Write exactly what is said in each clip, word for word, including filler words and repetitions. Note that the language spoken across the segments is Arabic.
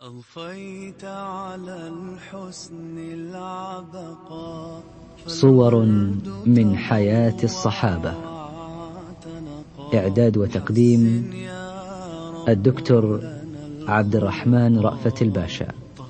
أضفيت على الحسن العبقى صور من حياة الصحابة. إعداد وتقديم الدكتور عبد الرحمن رأفت الباشا.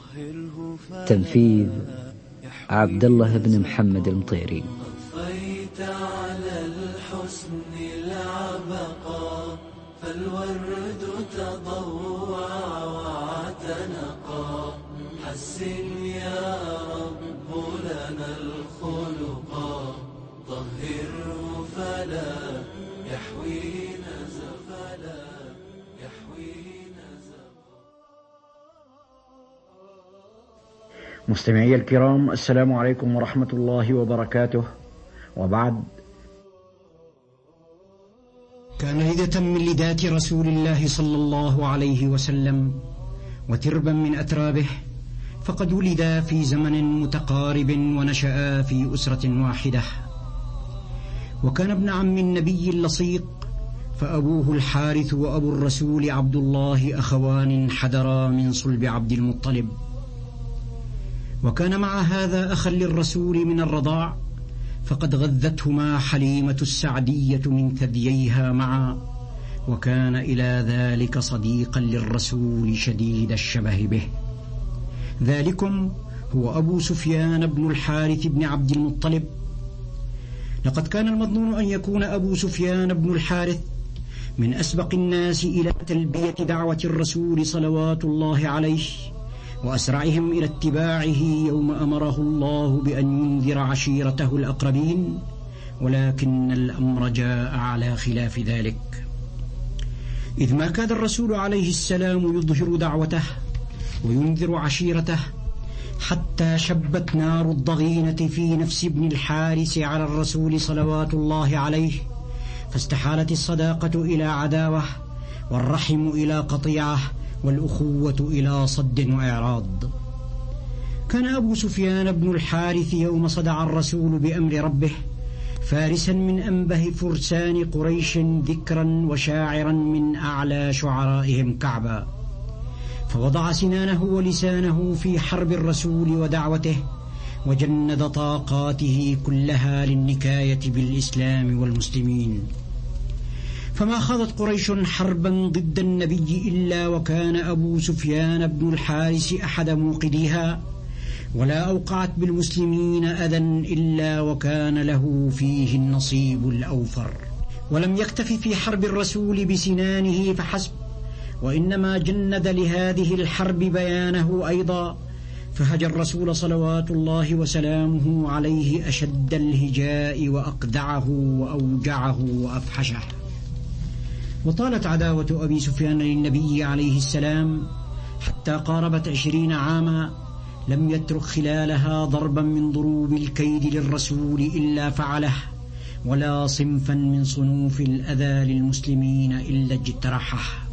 تنفيذ عبد الله بن محمد المطيري. أضفيت على الحسن العبقى فالورد تضوع واعتنقا حسن يا رب لنا الخلقا طهره فلا يحوينا زفلا يحوينا زفلا. مستمعي الكرام، السلام عليكم ورحمة الله وبركاته. وبعد، كان لدة من لدات رسول الله صلى الله عليه وسلم وتربا من أترابه، فقد ولدا في زمن متقارب ونشأ في أسرة واحدة. وكان ابن عم النبي اللصيق، فأبوه الحارث وأبو الرسول عبد الله أخوان حدرا من صلب عبد المطلب. وكان مع هذا أخا للرسول من الرضاع، فقد غذتهما حليمة السعدية من ثدييها معا، وكان إلى ذلك صديقا للرسول شديد الشبه به. ذلكم هو أبو سفيان بن الحارث بن عبد المطلب. لقد كان المظنون أن يكون أبو سفيان بن الحارث من أسبق الناس إلى تلبية دعوة الرسول صلوات الله عليه، وأسرعهم إلى اتباعه يوم أمره الله بأن ينذر عشيرته الأقربين، ولكن الأمر جاء على خلاف ذلك، إذ ما كاد الرسول عليه السلام يظهر دعوته وينذر عشيرته حتى شبت نار الضغينة في نفس ابن الحارث على الرسول صلوات الله عليه، فاستحالت الصداقة إلى عداوة، والرحم إلى قطيعة، والأخوة إلى صد وإعراض. كان أبو سفيان بن الحارث يوم صدع الرسول بأمر ربه فارسا من أنبه فرسان قريش ذكرا وشاعرا من أعلى شعرائهم كعبا، فوضع سنانه ولسانه في حرب الرسول ودعوته، وجند طاقاته كلها للنكاية بالإسلام والمسلمين. فما خاضت قريش حربا ضد النبي إلا وكان أبو سفيان بن الحارث أحد موقديها، ولا أوقعت بالمسلمين أذى إلا وكان له فيه النصيب الأوفر. ولم يكتف في حرب الرسول بسنانه فحسب، وإنما جند لهذه الحرب بيانه أيضا، فهجى الرسول صلوات الله وسلامه عليه أشد الهجاء وأقدعه وأوجعه وأفحشه. وطالت عداوة أبي سفيان للنبي عليه السلام حتى قاربت عشرين عاما، لم يترك خلالها ضربا من ضروب الكيد للرسول إلا فعله، ولا صنفا من صنوف الأذى للمسلمين إلا اجترحه.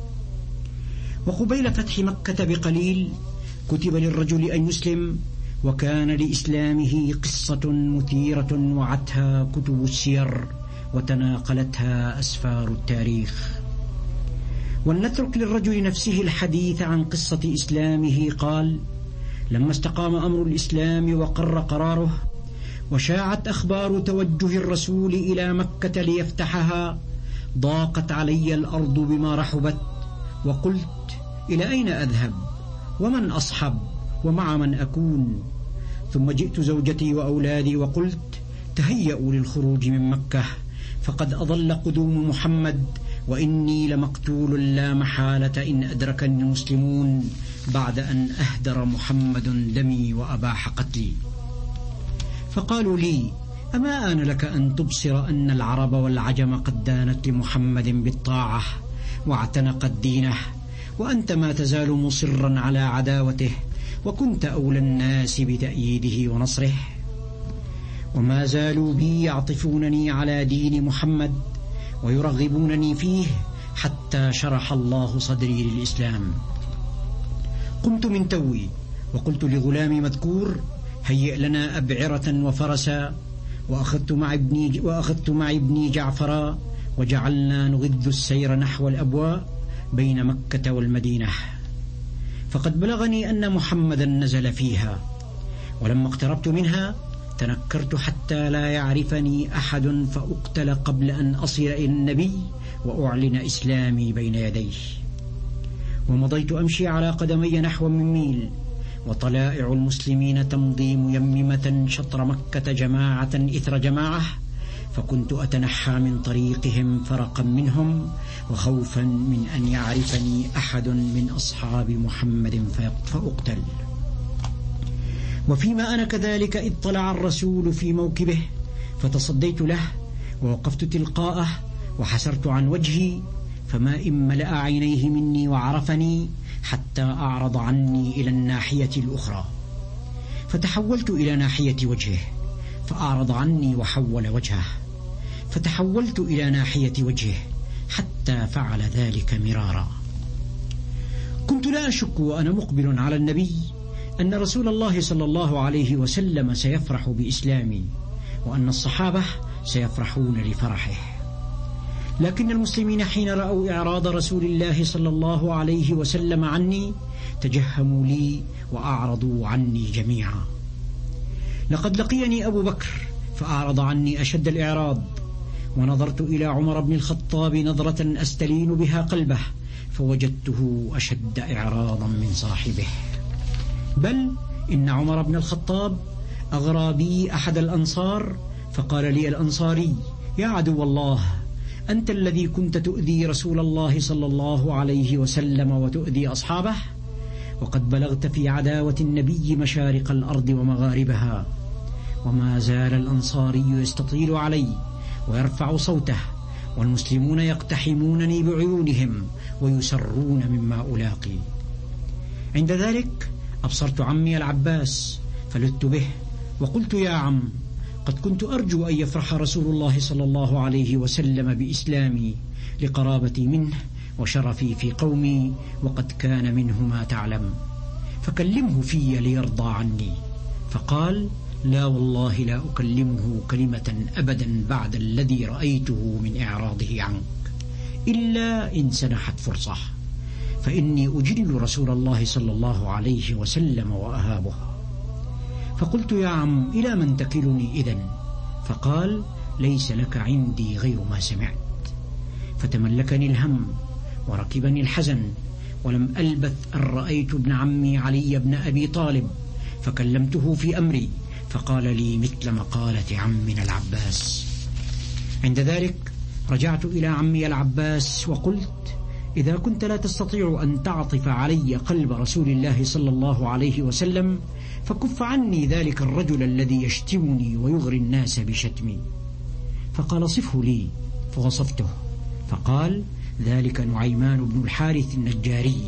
وقبيل فتح مكة بقليل كتب للرجل أن يسلم، وكان لإسلامه قصة مثيرة وعتها كتب السير وتناقلتها أسفار التاريخ. ولنترك للرجل نفسه الحديث عن قصة إسلامه. قال: لما استقام أمر الإسلام وقر قراره، وشاعت أخبار توجه الرسول إلى مكة ليفتحها، ضاقت علي الأرض بما رحبت، وقلت: إلى أين أذهب؟ ومن أصحب؟ ومع من أكون؟ ثم جئت زوجتي وأولادي وقلت: تهيئوا للخروج من مكة، فقد أضل قدوم محمد، وإني لمقتول لا محالة إن أدركني المسلمون بعد أن أهدر محمد دمي وأباح قتلي. فقالوا لي: أما آن لك أن تبصر أن العرب والعجم قد دانت لمحمد بالطاعة واعتنقت دينه، وأنت ما تزال مصرا على عداوته، وكنت أولى الناس بتأييده ونصره؟ وما زالوا بي يعطفونني على دين محمد ويرغبونني فيه حتى شرح الله صدري للإسلام. قمت من توي وقلت لغلامي مذكور: هيئ لنا أبعرة وفرسا، وأخذت مع ابني, وأخذت مع ابني جعفرا، وجعلنا نغذ السير نحو الأبواء بين مكة والمدينة. فقد بلغني أن محمدا نزل فيها، ولما اقتربت منها تنكرت حتى لا يعرفني أحد فأقتل قبل أن أصل إلى النبي وأعلن إسلامي بين يديه. ومضيت أمشي على قدمي نحو من ميل، وطلائع المسلمين تمضي ميممة شطر مكة جماعة إثر جماعة، فكنت أتنحى من طريقهم فرقا منهم، وخوفا من أن يعرفني أحد من أصحاب محمد فأقتل. وفيما أنا كذلك إذ طلع الرسول في موكبه، فتصديت له ووقفت تلقاءه وحسرت عن وجهي، فما إن ملأ عينيه مني وعرفني حتى أعرض عني إلى الناحية الأخرى، فتحولت إلى ناحية وجهه فأعرض عني وحول وجهه، فتحولت إلى ناحية وجهه حتى فعل ذلك مرارا. كنت لا أشك وأنا مقبل على النبي أن رسول الله صلى الله عليه وسلم سيفرح بإسلامي، وأن الصحابة سيفرحون لفرحه. لكن المسلمين حين رأوا إعراض رسول الله صلى الله عليه وسلم عني تجهموا لي وأعرضوا عني جميعا. لقد لقيني أبو بكر فأعرض عني أشد الإعراض، ونظرت إلى عمر بن الخطاب نظرة أستلين بها قلبه فوجدته أشد إعراضا من صاحبه. بل إن عمر بن الخطاب أغرى بي أحد الأنصار فقال لي الأنصاري: يا عدو الله، أنت الذي كنت تؤذي رسول الله صلى الله عليه وسلم وتؤذي أصحابه، وقد بلغت في عداوة النبي مشارق الأرض ومغاربها. وما زال الأنصاري يستطيل علي ويرفع صوته، والمسلمون يقتحمونني بعيونهم ويسرون مما ألاقي. عند ذلك أبصرت عمي العباس فلذت به وقلت: يا عم، قد كنت أرجو أن يفرح رسول الله صلى الله عليه وسلم بإسلامي لقرابتي منه وشرفي في قومي، وقد كان منه ما تعلم، فكلمه في ليرضى عني. فقال: لا والله لا أكلمه كلمة أبدا بعد الذي رأيته من إعراضه عنك، إلا إن سنحت فرصة، فإني أجل رسول الله صلى الله عليه وسلم وأهابه. فقلت: يا عم، إلى من تكلني إذن؟ فقال: ليس لك عندي غير ما سمعت. فتملكني الهم وركبني الحزن، ولم ألبث أن رأيت ابن عمي علي بن أبي طالب فكلمته في أمري، فقال لي مثل مقالة عمنا العباس. عند ذلك رجعت إلى عمي العباس وقلت: إذا كنت لا تستطيع أن تعطف علي قلب رسول الله صلى الله عليه وسلم فكف عني ذلك الرجل الذي يشتمني ويغري الناس بشتمي. فقال: صفه لي. فوصفته، فقال: ذلك نعيمان بن الحارث النجاري.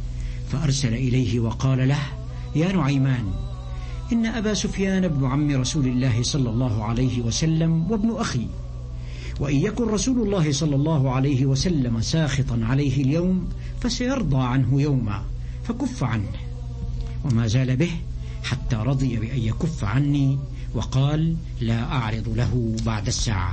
فأرسل إليه وقال له: يا نعيمان، إن أبا سفيان ابن عم رسول الله صلى الله عليه وسلم وابن أخي، وإن يكن رسول الله صلى الله عليه وسلم ساخطا عليه اليوم فسيرضى عنه يوما، فكف عنه. وما زال به حتى رضي بأن يكف عني، وقال: لا أعرض له بعد الساعة.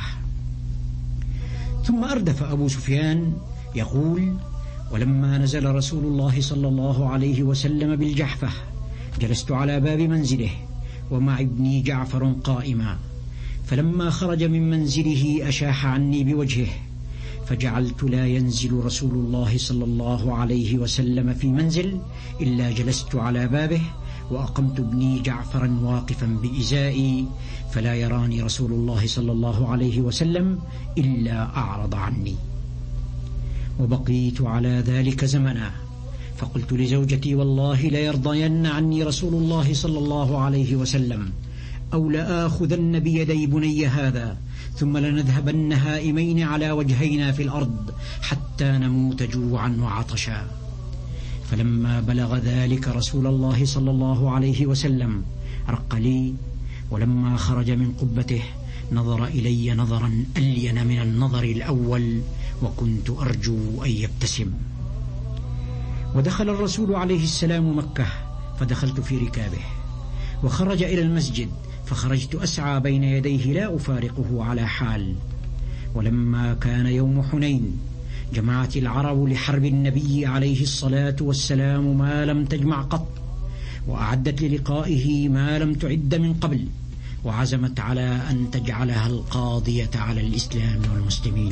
ثم أردف أبو سفيان يقول: ولما نزل رسول الله صلى الله عليه وسلم بالجحفة جلست على باب منزله ومع ابني جعفر قائما، فلما خرج من منزله أشاح عني بوجهه، فجعلت لا ينزل رسول الله صلى الله عليه وسلم في منزل إلا جلست على بابه، وأقمت ابني جعفرا واقفا بإزائي، فلا يراني رسول الله صلى الله عليه وسلم إلا أعرض عني. وبقيت على ذلك زمنا، فقلت لزوجتي: والله ليرضين عني رسول الله صلى الله عليه وسلم، أو لآخذن بيدي بني هذا ثم لنذهبن هائمين على وجهينا في الأرض حتى نموت جوعا وعطشا. فلما بلغ ذلك رسول الله صلى الله عليه وسلم رق لي، ولما خرج من قبته نظر إلي نظرا ألين من النظر الأول، وكنت أرجو أن يبتسم. ودخل الرسول عليه السلام مكة، فدخلت في ركابه، وخرج إلى المسجد، فخرجت أسعى بين يديه لا أفارقه على حال. ولما كان يوم حنين جمعت العرب لحرب النبي عليه الصلاة والسلام ما لم تجمع قط، وأعدت للقائه ما لم تعد من قبل، وعزمت على أن تجعلها القاضية على الإسلام والمسلمين.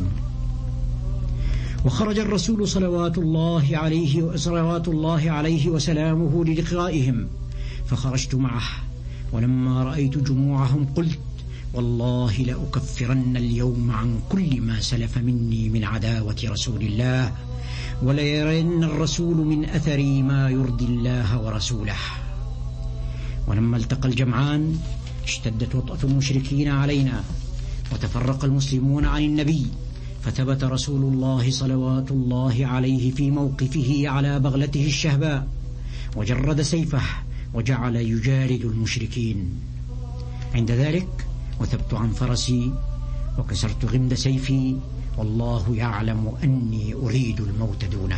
وخرج الرسول صلوات الله عليه صلوات الله عليه وسلامه للقائهم، فخرجت معه، ولما رأيت جموعهم قلت: والله لأكفرن اليوم عن كل ما سلف مني من عداوة رسول الله، وليرين الرسول من أثري ما يرضي الله ورسوله. ولما التقى الجمعان اشتدت وطأة المشركين علينا، وتفرق المسلمون عن النبي، فثبت رسول الله صلوات الله عليه في موقفه على بغلته الشهباء، وجرد سيفه وجعل يجارد المشركين. عند ذلك وثبت عن فرسي وكسرت غمد سيفي، والله يعلم أني أريد الموت دونه.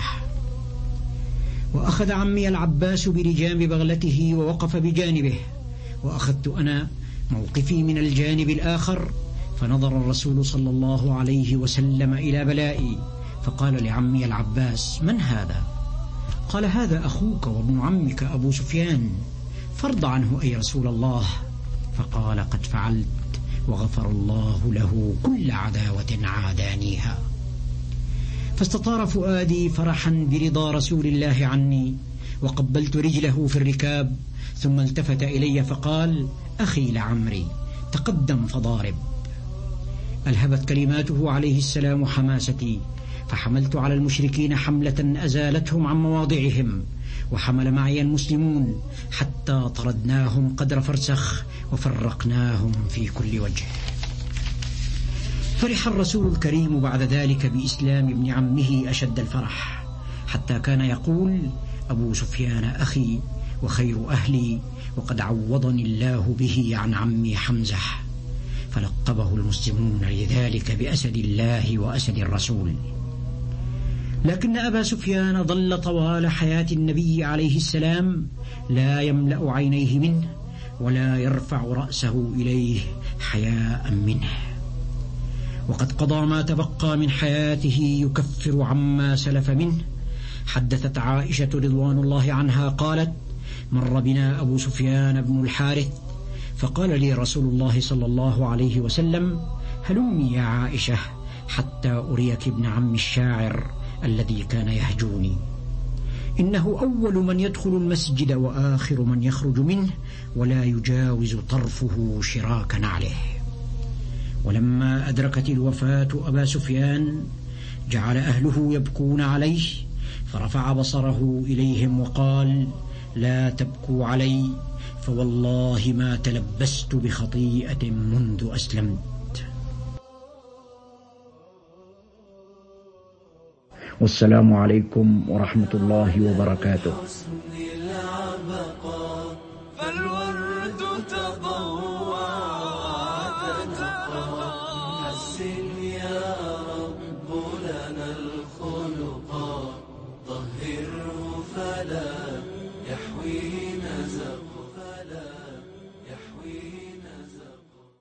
وأخذ عمي العباس برجام بغلته ووقف بجانبه، وأخذت أنا موقفي من الجانب الآخر، فنظر الرسول صلى الله عليه وسلم إلى بلائي، فقال لعمي العباس: من هذا؟ قال: هذا أخوك وابن عمك أبو سفيان، فارض عنه أي رسول الله. فقال: قد فعلت، وغفر الله له كل عداوة عادانيها. فاستطار فؤادي فرحا برضا رسول الله عني، وقبلت رجله في الركاب، ثم التفت إلي فقال: أخي لعمري، تقدم فضارب. ألهبت كلماته عليه السلام حماستي، فحملت على المشركين حملة أزالتهم عن مواضعهم، وحمل معي المسلمون حتى طردناهم قدر فرسخ، وفرقناهم في كل وجه. فرح الرسول الكريم بعد ذلك بإسلام ابن عمه أشد الفرح، حتى كان يقول: أبو سفيان أخي وخير أهلي، وقد عوضني الله به عن عمي حمزة. فلقبه المسلمون لذلك بأسد الله وأسد الرسول. لكن أبا سفيان ظل طوال حياة النبي عليه السلام لا يملأ عينيه منه، ولا يرفع رأسه إليه حياء منه، وقد قضى ما تبقى من حياته يكفر عما سلف منه. حدثت عائشة رضوان الله عنها قالت: مر بنا أبو سفيان بن الحارث، فقال لي رسول الله صلى الله عليه وسلم: هلمي يا عائشة حتى أريك ابن عم الشاعر الذي كان يهجوني، إنه أول من يدخل المسجد وآخر من يخرج منه، ولا يجاوز طرفه شراك نعله. ولما أدركت الوفاة أبا سفيان جعل أهله يبكون عليه، فرفع بصره إليهم وقال: لا تبكوا علي، فوالله ما تلبست بخطيئة منذ أسلمت. والسلام عليكم ورحمة الله وبركاته.